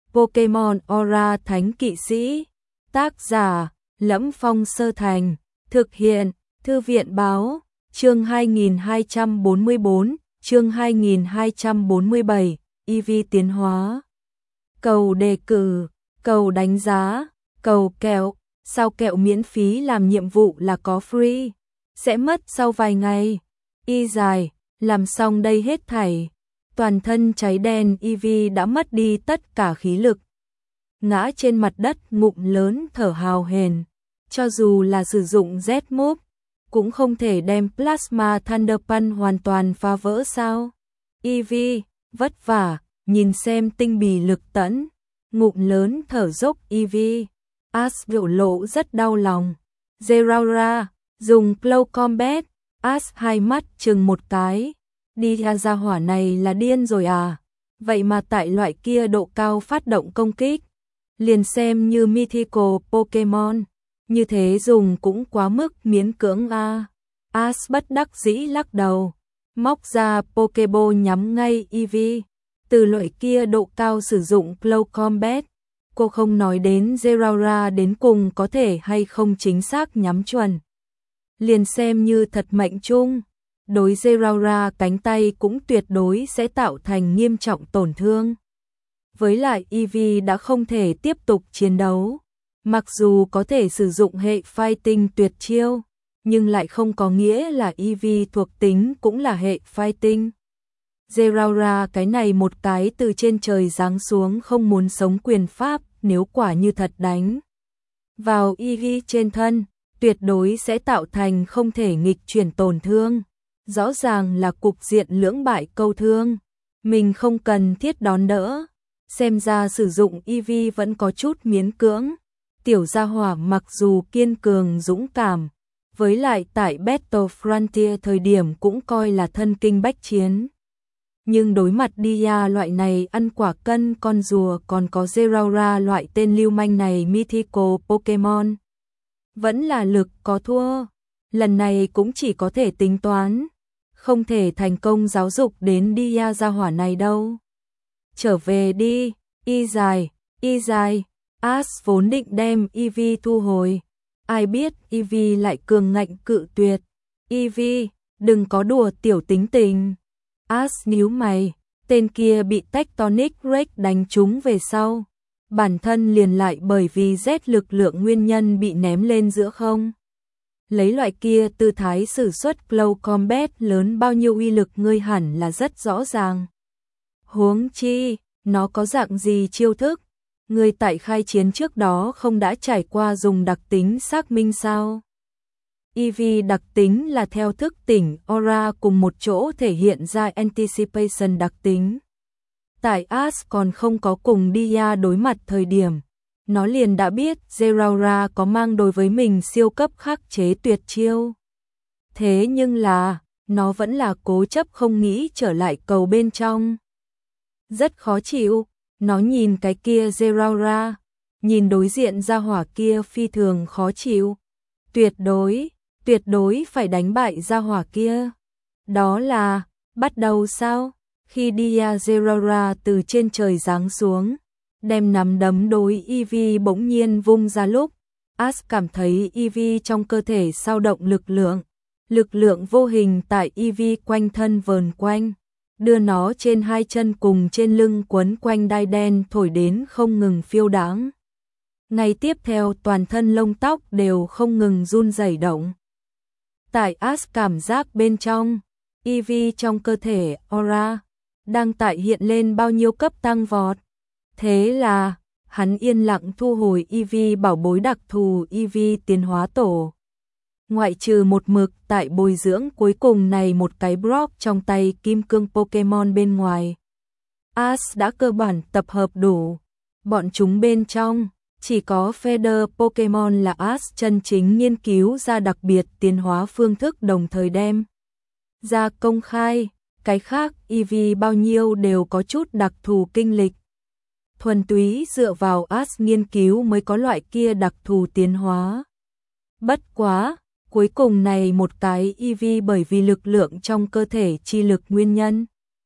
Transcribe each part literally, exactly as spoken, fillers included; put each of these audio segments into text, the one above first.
Pokemon Aura Thánh Kỵ Sĩ. Tác giả: Lẫm Phong Sơ Thành. Thực hiện: Thư viện Báo. Chương hai nghìn hai trăm bốn mươi bốn, chương hai nghìn hai trăm bốn mươi bảy, e vê tiến hóa. Cầu đề cử, cầu đánh giá, cầu kẹo, sao kẹo miễn phí làm nhiệm vụ là có free, sẽ mất sau vài ngày. Y dài, làm xong đây hết thảy. Toàn thân cháy đen, e vê đã mất đi tất cả khí lực. Ngã trên mặt đất ngụm lớn thở hào hển. Cho dù là sử dụng Z-Move, cũng không thể đem Plasma Thunder Punch hoàn toàn phá vỡ sao. e vê, vất vả, nhìn xem tinh bì lực tẫn. Ngụm lớn thở dốc e vê. Ash biểu lộ rất đau lòng. Zeraora, dùng Close Combat. Ash hai mắt chừng một cái. Đi ra hỏa này là điên rồi à? Vậy mà tại loại kia độ cao phát động công kích. Liền xem như Mythical Pokemon. Như thế dùng cũng quá mức miễn cưỡng a. Ash bất đắc dĩ lắc đầu. Móc ra Pokeball nhắm ngay e vê. Từ loại kia độ cao sử dụng Close Combat. Cô không nói đến Zeraora đến cùng có thể hay không chính xác nhắm chuẩn. Liền xem như thật mệnh chung. Đối Zeraora cánh tay cũng tuyệt đối sẽ tạo thành nghiêm trọng tổn thương. Với lại e vê đã không thể tiếp tục chiến đấu. Mặc dù có thể sử dụng hệ Fighting tuyệt chiêu, nhưng lại không có nghĩa là e vê thuộc tính cũng là hệ Fighting. Zeraora cái này một cái từ trên trời giáng xuống không muốn sống quyền pháp, nếu quả như thật đánh vào e vê trên thân, tuyệt đối sẽ tạo thành không thể nghịch chuyển tổn thương. Rõ ràng là cục diện lưỡng bại câu thương. Mình không cần thiết đón đỡ. Xem ra sử dụng e vê vẫn có chút miễn cưỡng. Tiểu gia hỏa mặc dù kiên cường dũng cảm, với lại tại Battle Frontier thời điểm cũng coi là thân kinh bách chiến. Nhưng đối mặt Dia loại này ăn quả cân con rùa, còn có Zeraora loại tên lưu manh này Mythical Pokemon, vẫn là lực có thua. Lần này cũng chỉ có thể tính toán, không thể thành công giáo dục đến Dia gia hỏa này đâu. Trở về đi, y dài, y dài. Ash vốn định đem e vê thu hồi. Ai biết e vê lại cường ngạnh cự tuyệt. e vê, đừng có đùa tiểu tính tình. Ash nhíu mày, tên kia bị Tectonic Rex đánh trúng về sau. Bản thân liền lại bởi vì Z lực lượng nguyên nhân bị ném lên giữa không. Lấy loại kia tư thái sử xuất Close Combat lớn bao nhiêu uy lực ngươi hẳn là rất rõ ràng. Huống chi, nó có dạng gì chiêu thức? Người tại khai chiến trước đó không đã trải qua dùng đặc tính xác minh sao? e vê đặc tính là theo thức tỉnh Aura cùng một chỗ thể hiện ra Anticipation đặc tính. Tại Ash còn không có cùng Dia đối mặt thời điểm, nó liền đã biết Zeraora có mang đối với mình siêu cấp khắc chế tuyệt chiêu. Thế nhưng là, nó vẫn là cố chấp không nghĩ trở lại cầu bên trong. Rất khó chịu. Nó nhìn cái kia Zeraora, nhìn đối diện gia hỏa kia phi thường khó chịu. Tuyệt đối, tuyệt đối phải đánh bại gia hỏa kia. Đó là, bắt đầu sao? Khi Dia Zeraora từ trên trời giáng xuống, đem nắm đấm đối e vê bỗng nhiên vung ra lúc, Ash cảm thấy e vê trong cơ thể sao động lực lượng. Lực lượng vô hình tại e vê quanh thân vờn quanh. Đưa nó trên hai chân cùng trên lưng quấn quanh đai đen thổi đến không ngừng phiêu đãng. Ngay tiếp theo toàn thân lông tóc đều không ngừng run rẩy động. Tại Ash cảm giác bên trong, e vê trong cơ thể Aura đang tại hiện lên bao nhiêu cấp tăng vọt. Thế là, hắn yên lặng thu hồi e vê bảo bối đặc thù e vê tiến hóa tổ. Ngoại trừ một mực tại bồi dưỡng cuối cùng này một cái Brock trong tay kim cương Pokemon bên ngoài. Ash đã cơ bản tập hợp đủ. Bọn chúng bên trong, chỉ có Feather Pokemon là Ash chân chính nghiên cứu ra đặc biệt tiến hóa phương thức đồng thời đem ra công khai. Cái khác e vê bao nhiêu đều có chút đặc thù kinh lịch. Thuần túy dựa vào Ash nghiên cứu mới có loại kia đặc thù tiến hóa. Bất quá, cuối cùng này một cái e vê bởi vì lực lượng trong cơ thể chi lực nguyên nhân.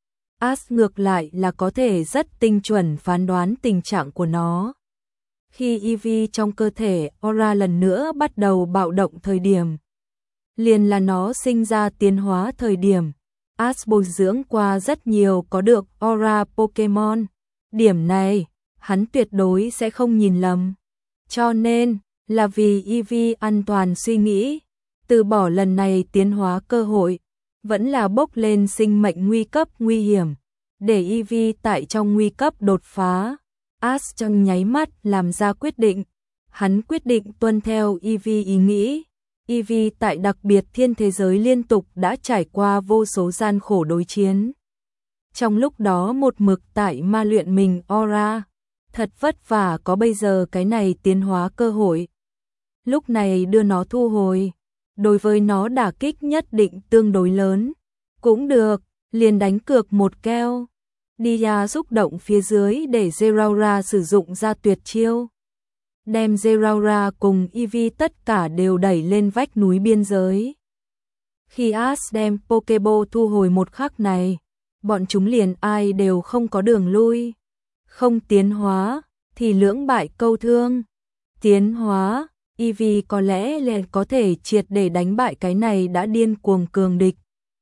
Ash ngược lại là có thể rất tinh chuẩn phán đoán tình trạng của nó. Khi e vê trong cơ thể Aura lần nữa bắt đầu bạo động thời điểm, liền là nó sinh ra tiến hóa thời điểm. Ash bồi dưỡng qua rất nhiều có được Aura Pokemon. Điểm này, hắn tuyệt đối sẽ không nhìn lầm. Cho nên, là vì e vê an toàn suy nghĩ, từ bỏ lần này tiến hóa cơ hội, vẫn là bốc lên sinh mệnh nguy cấp nguy hiểm, để e vê tại trong nguy cấp đột phá. Ash trong nháy mắt làm ra quyết định, hắn quyết định tuân theo e vê ý nghĩ. e vê tại đặc biệt thiên thế giới liên tục đã trải qua vô số gian khổ đối chiến. Trong lúc đó một mực tại ma luyện mình Aura, thật vất vả có bây giờ cái này tiến hóa cơ hội. Lúc này đưa nó thu hồi, đối với nó đả kích nhất định tương đối lớn. Cũng được, liền đánh cược một keo. Dia xúc động phía dưới để Zeraora sử dụng ra tuyệt chiêu. Đem Zeraora cùng e vê tất cả đều đẩy lên vách núi biên giới. Khi Ash đem Pokeball thu hồi một khắc này, bọn chúng liền ai đều không có đường lui. Không tiến hóa, thì lưỡng bại câu thương. Tiến hóa, e vê có lẽ liền có thể triệt để đánh bại cái này đã điên cuồng cường địch.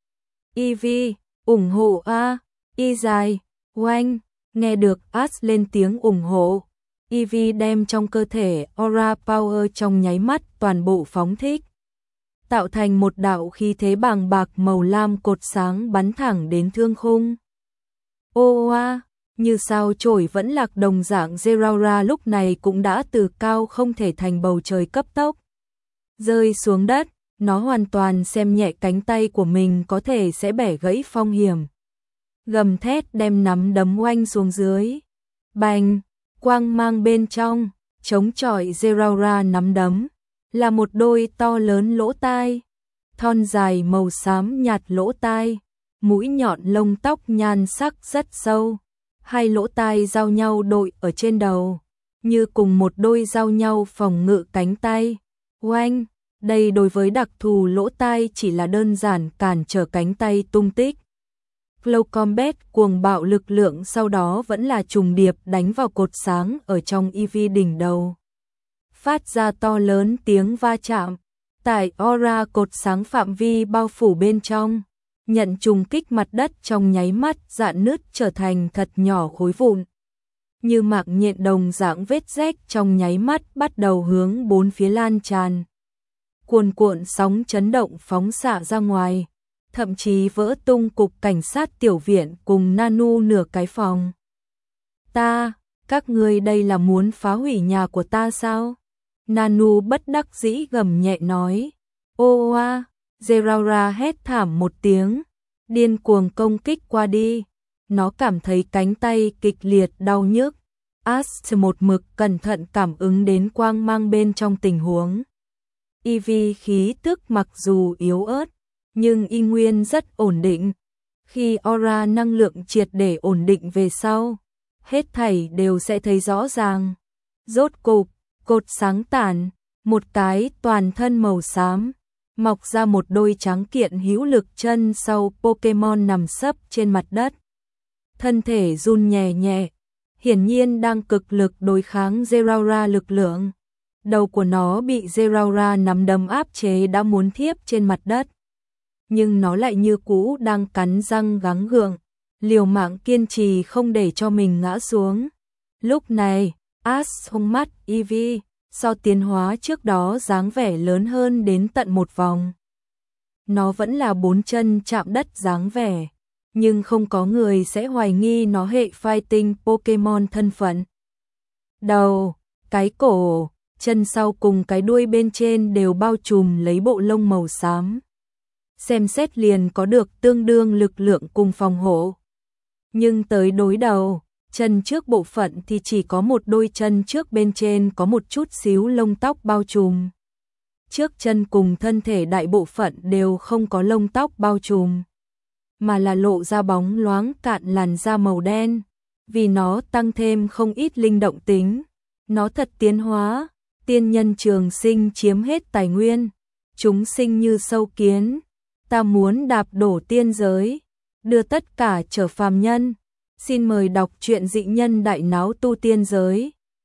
e vê, ủng hộ A, y dài, oanh, nghe được Ash lên tiếng ủng hộ. e vê đem trong cơ thể Aura Power trong nháy mắt toàn bộ phóng thích, tạo thành một đạo khí thế bàng bạc màu lam cột sáng bắn thẳng đến thương khung. Ô oa, như sao chổi vẫn lạc đồng dạng Zeraora lúc này cũng đã từ cao không thể thành bầu trời cấp tốc rơi xuống đất, nó hoàn toàn xem nhẹ cánh tay của mình có thể sẽ bẻ gãy phong hiểm. Gầm thét đem nắm đấm oanh xuống dưới. Bành, quang mang bên trong, chống chọi Zeraora nắm đấm, là một đôi to lớn lỗ tai, thon dài màu xám nhạt lỗ tai, mũi nhọn lông tóc nhan sắc rất sâu, hai lỗ tai giao nhau đội ở trên đầu, như cùng một đôi giao nhau phòng ngự cánh tay. Oanh, đây đối với đặc thù lỗ tai chỉ là đơn giản cản trở cánh tay tung tích. Flow Combat cuồng bạo lực lượng sau đó vẫn là trùng điệp đánh vào cột sáng ở trong e vê đỉnh đầu. Phát ra to lớn tiếng va chạm, tại Aura cột sáng phạm vi bao phủ bên trong, nhận trùng kích mặt đất trong nháy mắt rạn nứt trở thành thật nhỏ khối vụn. Như mạng nhện đồng dạng vết rách trong nháy mắt bắt đầu hướng bốn phía lan tràn. Cuồn cuộn sóng chấn động phóng xạ ra ngoài, thậm chí vỡ tung cục cảnh sát tiểu viện cùng Nanu nửa cái phòng. Ta, các ngươi đây là muốn phá hủy nhà của ta sao? Nanu bất đắc dĩ gầm nhẹ nói. Ô oa, Zeraora hét thảm một tiếng, điên cuồng công kích qua đi. Nó cảm thấy cánh tay kịch liệt đau nhức. Ash một mực cẩn thận cảm ứng đến quang mang bên trong tình huống. e vê khí tức mặc dù yếu ớt, nhưng y nguyên rất ổn định. Khi Aura năng lượng triệt để ổn định về sau, hết thảy đều sẽ thấy rõ ràng. Rốt cục, cột sáng tản, một cái toàn thân màu xám, mọc ra một đôi trắng kiện hữu lực chân sau Pokemon nằm sấp trên mặt đất. Thân thể run nhẹ nhẹ, hiển nhiên đang cực lực đối kháng Zeraora lực lượng. Đầu của nó bị Zeraora nắm đấm áp chế đã muốn thiếp trên mặt đất. Nhưng nó lại như cũ đang cắn răng gắng gượng, liều mạng kiên trì không để cho mình ngã xuống. Lúc này, Ash hông mắt e vê, so tiến hóa trước đó dáng vẻ lớn hơn đến tận một vòng. Nó vẫn là bốn chân chạm đất dáng vẻ, nhưng không có người sẽ hoài nghi nó hệ fighting Pokemon thân phận. Đầu, cái cổ, chân sau cùng cái đuôi bên trên đều bao trùm lấy bộ lông màu xám. Xem xét liền có được tương đương lực lượng cùng phòng hộ. Nhưng tới đối đầu, chân trước bộ phận thì chỉ có một đôi chân trước bên trên có một chút xíu lông tóc bao trùm. Trước chân cùng thân thể đại bộ phận đều không có lông tóc bao trùm, mà là lộ ra bóng loáng cạn làn da màu đen, vì nó tăng thêm không ít linh động tính. Nó thật tiến hóa, tiên nhân trường sinh chiếm hết tài nguyên, chúng sinh như sâu kiến, ta muốn đạp đổ tiên giới. đưa tất cả trở phàm nhân. Xin mời đọc truyện Dị nhân đại náo tu tiên giới.